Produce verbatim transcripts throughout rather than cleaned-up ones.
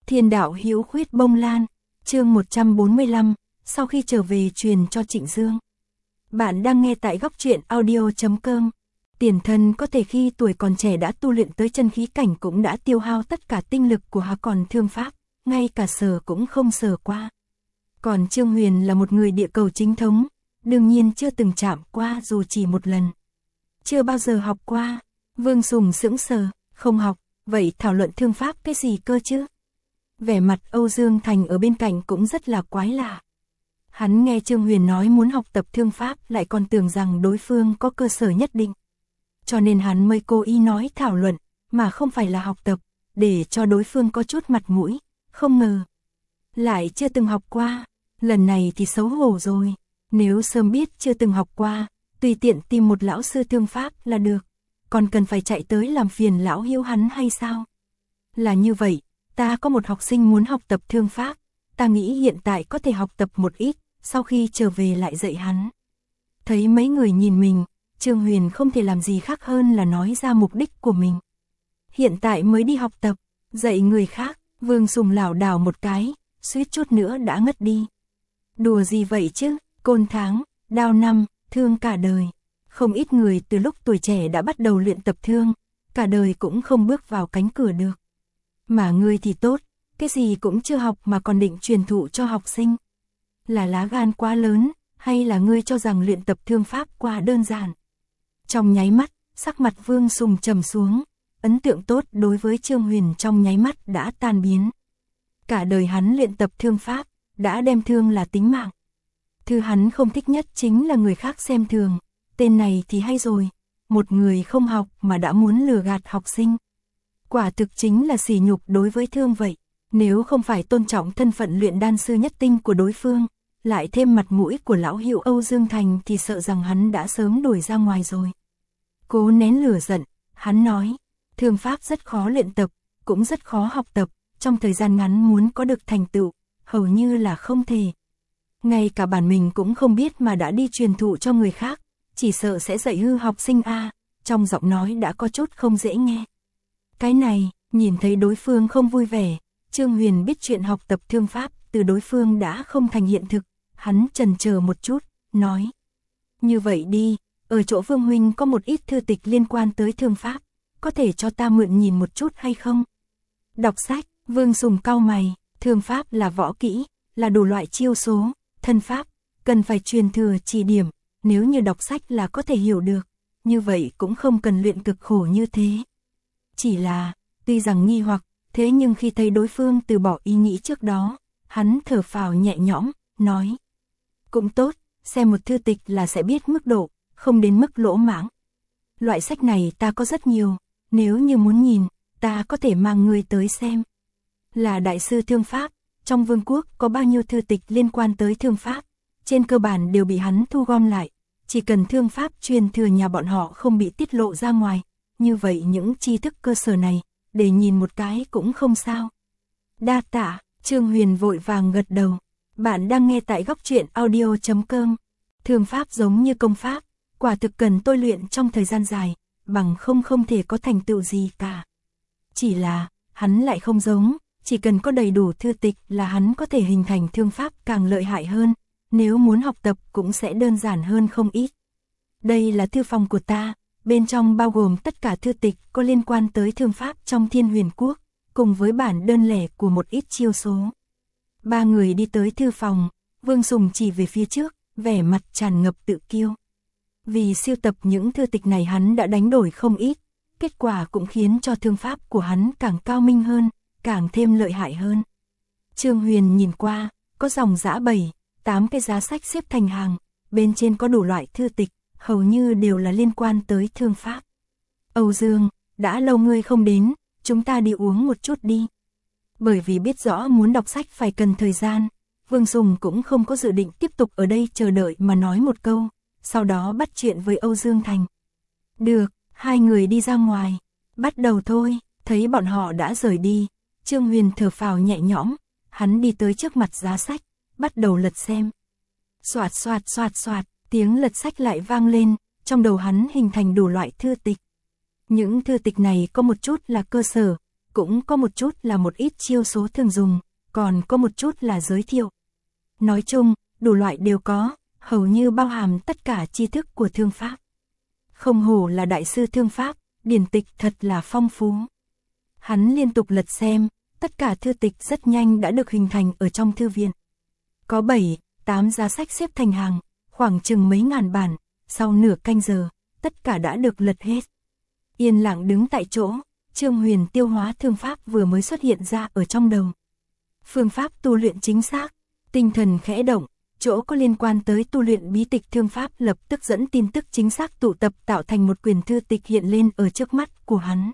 Thiên đạo hữu khuyết bông lan, chương một trăm bốn mươi lăm, sau khi trở về truyền cho Trịnh Dương. Bạn đang nghe tại góc truyện audio chấm com. Tiền thân có thể khi tuổi còn trẻ đã tu luyện tới chân khí cảnh cũng đã tiêu hao tất cả tinh lực của hắn, còn thương pháp, ngay cả sờ cũng không sờ qua. Còn Trương Huyền là một người địa cầu chính thống, đương nhiên chưa từng chạm qua dù chỉ một lần. Chưa bao giờ học qua. Vương Sùng sững sờ, không học, vậy thảo luận thương pháp cái gì cơ chứ? Vẻ mặt Âu Dương Thành ở bên cạnh cũng rất là quái lạ. Hắn nghe Trương Huyền nói muốn học tập thương pháp lại còn tưởng rằng đối phương có cơ sở nhất định. Cho nên hắn mới cố ý nói thảo luận, mà không phải là học tập, để cho đối phương có chút mặt mũi, không ngờ. Lại chưa từng học qua, lần này thì xấu hổ rồi, nếu sớm biết chưa từng học qua, tùy tiện tìm một lão sư thương pháp là được, còn cần phải chạy tới làm phiền lão hiếu hắn hay sao? Là như vậy, ta có một học sinh muốn học tập thương pháp, ta nghĩ hiện tại có thể học tập một ít, sau khi trở về lại dạy hắn. Thấy mấy người nhìn mình, Trương Huyền không thể làm gì khác hơn là nói ra mục đích của mình. Hiện tại mới đi học tập, dạy người khác, Vương Sùng lảo đảo một cái, suýt chút nữa đã ngất đi. Đùa gì vậy chứ, côn tháng, đao năm, thương cả đời. Không ít người từ lúc tuổi trẻ đã bắt đầu luyện tập thương, cả đời cũng không bước vào cánh cửa được. Mà ngươi thì tốt, cái gì cũng chưa học mà còn định truyền thụ cho học sinh. Là lá gan quá lớn, hay là ngươi cho rằng luyện tập thương pháp quá đơn giản? Trong nháy mắt, sắc mặt Vương Sùng trầm xuống, ấn tượng tốt đối với Trương Huyền trong nháy mắt đã tan biến. Cả đời hắn luyện tập thương pháp, đã đem thương là tính mạng. Thứ hắn không thích nhất chính là người khác xem thường, tên này thì hay rồi, một người không học mà đã muốn lừa gạt học sinh. Quả thực chính là sỉ nhục đối với thương vậy, nếu không phải tôn trọng thân phận luyện đan sư nhất tinh của đối phương, lại thêm mặt mũi của lão hiệu Âu Dương Thành thì sợ rằng hắn đã sớm đuổi ra ngoài rồi. Cố nén lửa giận, hắn nói, thương pháp rất khó luyện tập, cũng rất khó học tập, trong thời gian ngắn muốn có được thành tựu, hầu như là không thể. Ngay cả bản mình cũng không biết mà đã đi truyền thụ cho người khác, chỉ sợ sẽ dạy hư học sinh a. Trong giọng nói đã có chút không dễ nghe. Cái này, nhìn thấy đối phương không vui vẻ, Trương Huyền biết chuyện học tập thương pháp từ đối phương đã không thành hiện thực, hắn chần chờ một chút, nói. Như vậy đi, ở chỗ Vương Huynh có một ít thư tịch liên quan tới thương pháp, có thể cho ta mượn nhìn một chút hay không? Đọc sách, Vương Sùng cau mày, thương pháp là võ kỹ, là đủ loại chiêu số, thân pháp, cần phải truyền thừa chỉ điểm, nếu như đọc sách là có thể hiểu được, như vậy cũng không cần luyện cực khổ như thế. Chỉ là, tuy rằng nghi hoặc, thế nhưng khi thấy đối phương từ bỏ ý nghĩ trước đó, hắn thở phào nhẹ nhõm, nói. Cũng tốt, xem một thư tịch là sẽ biết mức độ, không đến mức lỗ mãng. Loại sách này ta có rất nhiều, nếu như muốn nhìn, ta có thể mang người tới xem. Là đại sư thương pháp, trong vương quốc có bao nhiêu thư tịch liên quan tới thương pháp, trên cơ bản đều bị hắn thu gom lại, chỉ cần thương pháp truyền thừa nhà bọn họ không bị tiết lộ ra ngoài, như vậy những tri thức cơ sở này, để nhìn một cái cũng không sao. Đa tạ, Trương Huyền vội vàng gật đầu. Bạn đang nghe tại góc truyện audio chấm com. Thương pháp giống như công pháp, quả thực cần tôi luyện trong thời gian dài, bằng không không thể có thành tựu gì cả. Chỉ là, hắn lại không giống, chỉ cần có đầy đủ thư tịch là hắn có thể hình thành thương pháp càng lợi hại hơn, nếu muốn học tập cũng sẽ đơn giản hơn không ít. Đây là thư phòng của ta, bên trong bao gồm tất cả thư tịch có liên quan tới thương pháp trong Thiên Huyền Quốc, cùng với bản đơn lẻ của một ít chiêu số. Ba người đi tới thư phòng, Vương Sùng chỉ về phía trước, vẻ mặt tràn ngập tự kiêu. Vì siêu tập những thư tịch này hắn đã đánh đổi không ít, kết quả cũng khiến cho thương pháp của hắn càng cao minh hơn, càng thêm lợi hại hơn. Trương Huyền nhìn qua, có dòng dã bảy, tám cái giá sách xếp thành hàng, bên trên có đủ loại thư tịch, hầu như đều là liên quan tới thương pháp. Âu Dương, đã lâu ngươi không đến, chúng ta đi uống một chút đi. Bởi vì biết rõ muốn đọc sách phải cần thời gian, Vương Sùng cũng không có dự định tiếp tục ở đây chờ đợi mà nói một câu, sau đó bắt chuyện với Âu Dương Thành. Được, hai người đi ra ngoài, bắt đầu thôi, thấy bọn họ đã rời đi, Trương Huyền thở phào nhẹ nhõm, hắn đi tới trước mặt giá sách, bắt đầu lật xem. Soạt soạt soạt soạt, tiếng lật sách lại vang lên, trong đầu hắn hình thành đủ loại thư tịch. Những thư tịch này có một chút là cơ sở, cũng có một chút là một ít chiêu số thường dùng, còn có một chút là giới thiệu. Nói chung, đủ loại đều có, hầu như bao hàm tất cả tri thức của thương pháp. Không hổ là đại sư thương pháp, điển tịch thật là phong phú. Hắn liên tục lật xem, tất cả thư tịch rất nhanh đã được hình thành ở trong thư viện. Có bảy, tám giá sách xếp thành hàng, khoảng chừng mấy ngàn bản, sau nửa canh giờ, tất cả đã được lật hết. Yên lặng đứng tại chỗ, Trương Huyền tiêu hóa thương pháp vừa mới xuất hiện ra ở trong đầu. Phương pháp tu luyện chính xác, tinh thần khẽ động, chỗ có liên quan tới tu luyện bí tịch thương pháp lập tức dẫn tin tức chính xác tụ tập tạo thành một quyển thư tịch hiện lên ở trước mắt của hắn.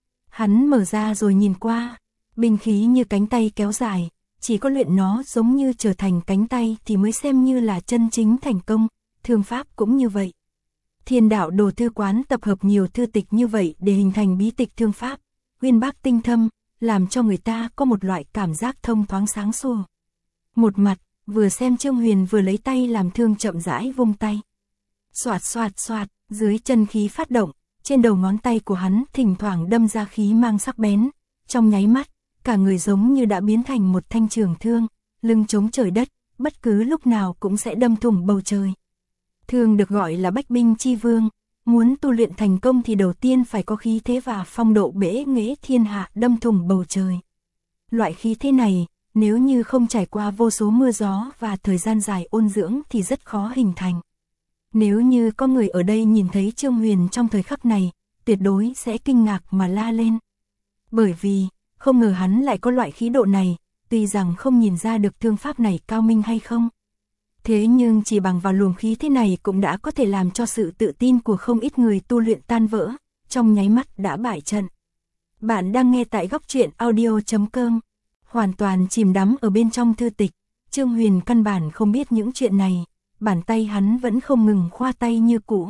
Hắn mở ra rồi nhìn qua, binh khí như cánh tay kéo dài, chỉ có luyện nó giống như trở thành cánh tay thì mới xem như là chân chính thành công, thương pháp cũng như vậy. Thiên đạo đồ thư quán tập hợp nhiều thư tịch như vậy để hình thành bí tịch thương pháp, uyên bác tinh thâm, làm cho người ta có một loại cảm giác thông thoáng sáng sủa. Một mặt, vừa xem Trương Huyền vừa lấy tay làm thương chậm rãi vung tay. Xoạt xoạt xoạt, dưới chân khí phát động, trên đầu ngón tay của hắn thỉnh thoảng đâm ra khí mang sắc bén, trong nháy mắt, cả người giống như đã biến thành một thanh trường thương, lưng chống trời đất, bất cứ lúc nào cũng sẽ đâm thủng bầu trời. Thương được gọi là bách binh chi vương, muốn tu luyện thành công thì đầu tiên phải có khí thế và phong độ bể nghệ thiên hạ đâm thủng bầu trời. Loại khí thế này, nếu như không trải qua vô số mưa gió và thời gian dài ôn dưỡng thì rất khó hình thành. Nếu như có người ở đây nhìn thấy Trương Huyền trong thời khắc này, tuyệt đối sẽ kinh ngạc mà la lên. Bởi vì, không ngờ hắn lại có loại khí độ này, tuy rằng không nhìn ra được thương pháp này cao minh hay không. Thế nhưng chỉ bằng vào luồng khí thế này cũng đã có thể làm cho sự tự tin của không ít người tu luyện tan vỡ, trong nháy mắt đã bại trận. Bạn đang nghe tại góc truyện audio chấm com, hoàn toàn chìm đắm ở bên trong thư tịch, Trương Huyền căn bản không biết những chuyện này, bàn tay hắn vẫn không ngừng khoa tay như cũ.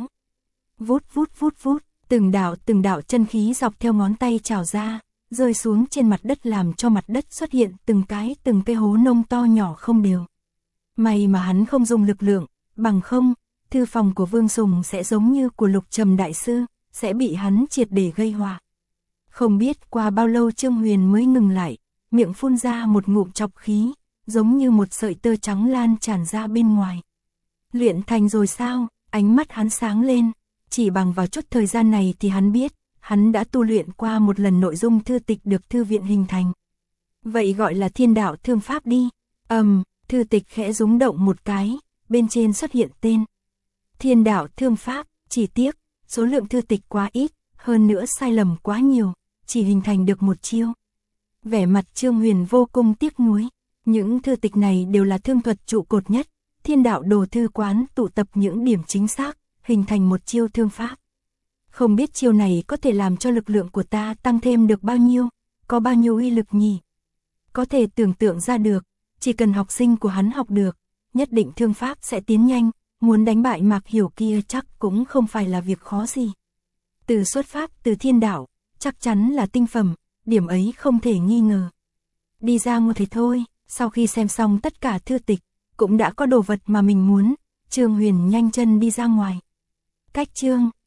Vút vút vút vút, từng đạo từng đạo chân khí dọc theo ngón tay trào ra, rơi xuống trên mặt đất làm cho mặt đất xuất hiện từng cái từng cái hố nông to nhỏ không đều. May mà hắn không dùng lực lượng, bằng không, thư phòng của Vương Sùng sẽ giống như của Lục Trầm Đại Sư, sẽ bị hắn triệt để gây họa. Không biết qua bao lâu Trương Huyền mới ngừng lại, miệng phun ra một ngụm chọc khí, giống như một sợi tơ trắng lan tràn ra bên ngoài. Luyện thành rồi sao? Ánh mắt hắn sáng lên, chỉ bằng vào chút thời gian này thì hắn biết, hắn đã tu luyện qua một lần nội dung thư tịch được thư viện hình thành. Vậy gọi là thiên đạo thương pháp đi. Ầm, um, thư tịch khẽ rung động một cái, bên trên xuất hiện tên. Thiên đạo thương pháp, chỉ tiếc, số lượng thư tịch quá ít, hơn nữa sai lầm quá nhiều, chỉ hình thành được một chiêu. Vẻ mặt Trương Huyền vô cùng tiếc nuối, những thư tịch này đều là thương thuật trụ cột nhất, thiên đạo đồ thư quán tụ tập những điểm chính xác, hình thành một chiêu thương pháp. Không biết chiêu này có thể làm cho lực lượng của ta tăng thêm được bao nhiêu, có bao nhiêu uy lực nhỉ? Có thể tưởng tượng ra được, chỉ cần học sinh của hắn học được, nhất định thương pháp sẽ tiến nhanh, muốn đánh bại Mạc Hiểu kia chắc cũng không phải là việc khó gì. Từ xuất phát từ thiên đạo, chắc chắn là tinh phẩm, điểm ấy không thể nghi ngờ. Đi ra ngồi thế thôi, sau khi xem xong tất cả thư tịch, cũng đã có đồ vật mà mình muốn, Trương Huyền nhanh chân đi ra ngoài. Cách chương